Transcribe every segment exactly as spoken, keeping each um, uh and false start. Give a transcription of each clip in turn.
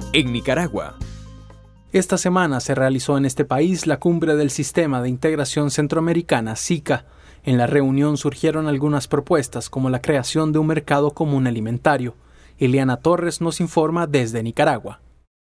en Nicaragua. Esta semana se realizó en este país la cumbre del Sistema de Integración Centroamericana, SICA. En la reunión surgieron algunas propuestas como la creación de un mercado común alimentario. Ileana Torres nos informa desde Nicaragua.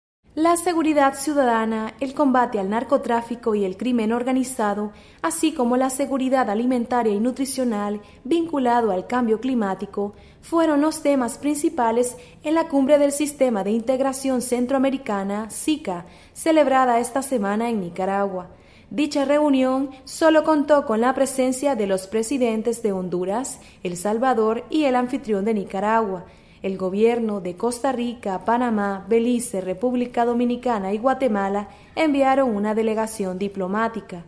La seguridad ciudadana, el combate al narcotráfico y el crimen organizado, así como la seguridad alimentaria y nutricional vinculado al cambio climático, fueron los temas principales en la cumbre del Sistema de Integración Centroamericana, SICA, celebrada esta semana en Nicaragua. Dicha reunión solo contó con la presencia de los presidentes de Honduras, El Salvador y el anfitrión de Nicaragua. El gobierno de Costa Rica, Panamá, Belice, República Dominicana y Guatemala enviaron una delegación diplomática.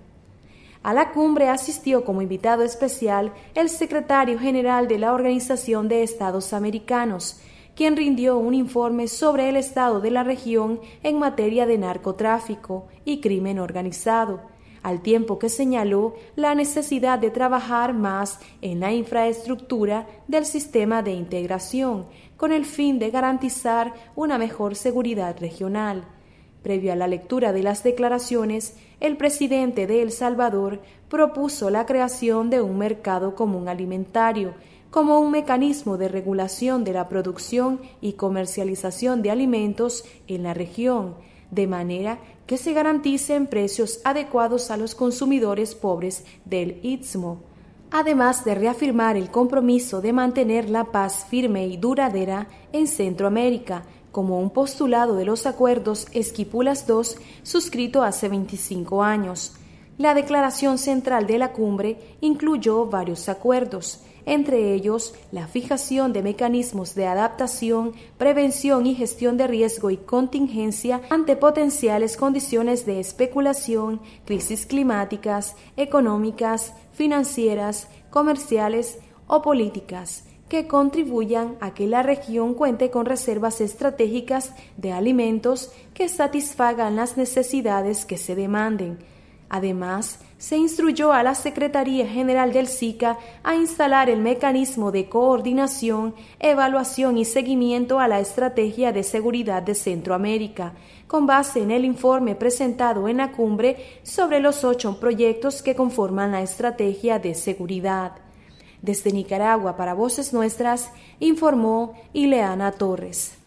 A la cumbre asistió como invitado especial el secretario general de la Organización de Estados Americanos, quien rindió un informe sobre el estado de la región en materia de narcotráfico y crimen organizado, al tiempo que señaló la necesidad de trabajar más en la infraestructura del sistema de integración, con el fin de garantizar una mejor seguridad regional. Previo a la lectura de las declaraciones, el presidente de El Salvador propuso la creación de un mercado común alimentario, como un mecanismo de regulación de la producción y comercialización de alimentos en la región, de manera que se garanticen precios adecuados a los consumidores pobres del Istmo, además de reafirmar el compromiso de mantener la paz firme y duradera en Centroamérica, como un postulado de los acuerdos Esquipulas dos suscrito hace veinticinco años. La declaración central de la cumbre incluyó varios acuerdos, entre ellos la fijación de mecanismos de adaptación, prevención y gestión de riesgo y contingencia ante potenciales condiciones de especulación, crisis climáticas, económicas, financieras, comerciales o políticas, que contribuyan a que la región cuente con reservas estratégicas de alimentos que satisfagan las necesidades que se demanden. Además, se instruyó a la Secretaría General del SICA a instalar el mecanismo de coordinación, evaluación y seguimiento a la Estrategia de Seguridad de Centroamérica, con base en el informe presentado en la cumbre sobre los ocho proyectos que conforman la Estrategia de Seguridad. Desde Nicaragua para Voces Nuestras, informó Ileana Torres.